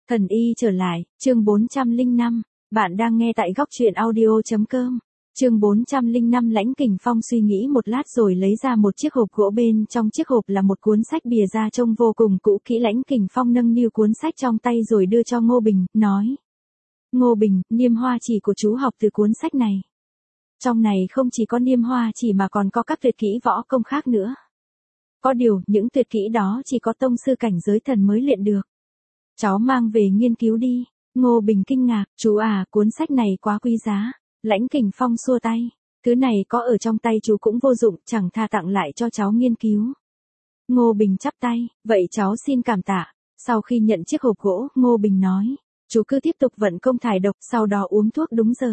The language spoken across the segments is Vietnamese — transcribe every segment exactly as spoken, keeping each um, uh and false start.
Thần y trở lại, chương bốn trăm lẻ năm, bạn đang nghe tại góc truyện audio.com. Chương bốn trăm lẻ năm Lãnh Kình Phong suy nghĩ một lát rồi lấy ra một chiếc hộp gỗ, bên trong chiếc hộp là một cuốn sách bìa da trông vô cùng cũ kỹ. Lãnh Kình Phong nâng niu cuốn sách trong tay rồi đưa cho Ngô Bình, nói: Ngô Bình, niêm hoa chỉ của chú học từ cuốn sách này. Trong này không chỉ có niêm hoa chỉ mà còn có các tuyệt kỹ võ công khác nữa. Có điều, những tuyệt kỹ đó chỉ có tông sư cảnh giới thần mới luyện được. Cháu mang về nghiên cứu đi. Ngô Bình kinh ngạc: Chú à, cuốn sách này quá quý giá. Lãnh Kình Phong xua tay: Thứ này có ở trong tay chú cũng vô dụng, chẳng thà tặng lại cho cháu nghiên cứu. Ngô Bình chắp tay: Vậy cháu xin cảm tạ. Sau khi nhận chiếc hộp gỗ, Ngô Bình nói: Chú cứ tiếp tục vận công thải độc, sau đó uống thuốc đúng giờ.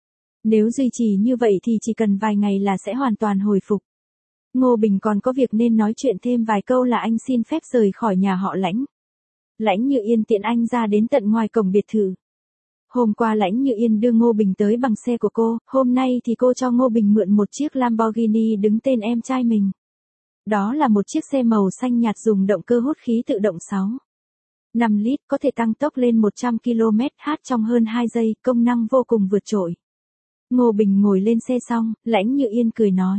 Nếu duy trì như vậy thì chỉ cần vài ngày là sẽ hoàn toàn hồi phục. Ngô Bình còn có việc nên nói chuyện thêm vài câu là anh xin phép rời khỏi nhà họ Lãnh. Lãnh Như Yên tiện anh ra đến tận ngoài cổng biệt thự. Hôm qua Lãnh Như Yên đưa Ngô Bình tới bằng xe của cô, hôm nay thì cô cho Ngô Bình mượn một chiếc Lamborghini đứng tên em trai mình. Đó là một chiếc xe màu xanh nhạt dùng động cơ hút khí tự động sáu năm lít, có thể tăng tốc lên một trăm ki lô mét trên giờ trong hơn hai giây, công năng vô cùng vượt trội. Ngô Bình ngồi lên xe xong, Lãnh Như Yên cười nói: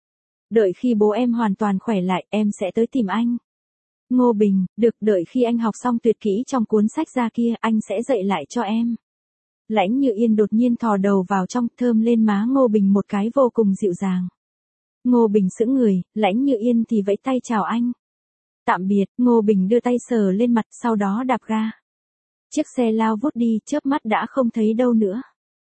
Đợi khi bố em hoàn toàn khỏe lại, em sẽ tới tìm anh. Ngô Bình: Được, đợi khi anh học xong tuyệt kỹ trong cuốn sách ra kia, anh sẽ dạy lại cho em. Lãnh Như Yên đột nhiên thò đầu vào trong, thơm lên má Ngô Bình một cái vô cùng dịu dàng. Ngô Bình sững người, Lãnh Như Yên thì vẫy tay chào anh. Tạm biệt. Ngô Bình đưa tay sờ lên mặt, sau đó đạp ga. Chiếc xe lao vút đi, chớp mắt đã không thấy đâu nữa.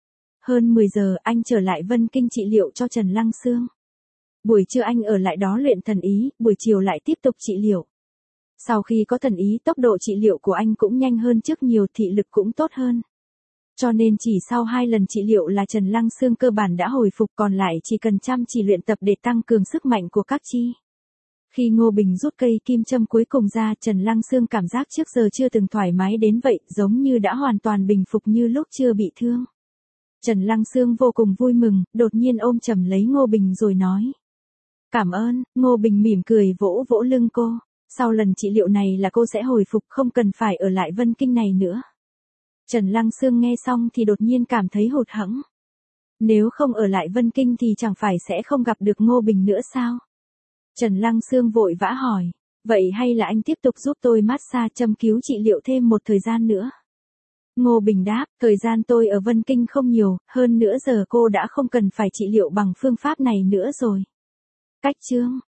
Hơn mười giờ, anh trở lại Vân Kinh trị liệu cho Trần Lăng Xương. Buổi trưa anh ở lại đó luyện thần ý, buổi chiều lại tiếp tục trị liệu. Sau khi có thần ý, tốc độ trị liệu của anh cũng nhanh hơn trước nhiều, thị lực cũng tốt hơn. Cho nên chỉ sau hai lần trị liệu là Trần Lăng Xương cơ bản đã hồi phục, còn lại chỉ cần chăm chỉ luyện tập để tăng cường sức mạnh của các chi. Khi Ngô Bình rút cây kim châm cuối cùng ra, Trần Lăng Xương cảm giác trước giờ chưa từng thoải mái đến vậy, giống như đã hoàn toàn bình phục như lúc chưa bị thương. Trần Lăng Xương vô cùng vui mừng, đột nhiên ôm chầm lấy Ngô Bình rồi nói: Cảm ơn. Ngô Bình mỉm cười vỗ vỗ lưng cô. Sau lần trị liệu này là cô sẽ hồi phục, không cần phải ở lại Vân Kinh này nữa. Trần Lăng Xương nghe xong thì đột nhiên cảm thấy hụt hẫng. Nếu không ở lại Vân Kinh thì chẳng phải sẽ không gặp được Ngô Bình nữa sao? Trần Lăng Xương vội vã hỏi: Vậy hay là anh tiếp tục giúp tôi massage châm cứu trị liệu thêm một thời gian nữa? Ngô Bình đáp: Thời gian tôi ở Vân Kinh không nhiều, hơn nữa giờ cô đã không cần phải trị liệu bằng phương pháp này nữa rồi. Cách chương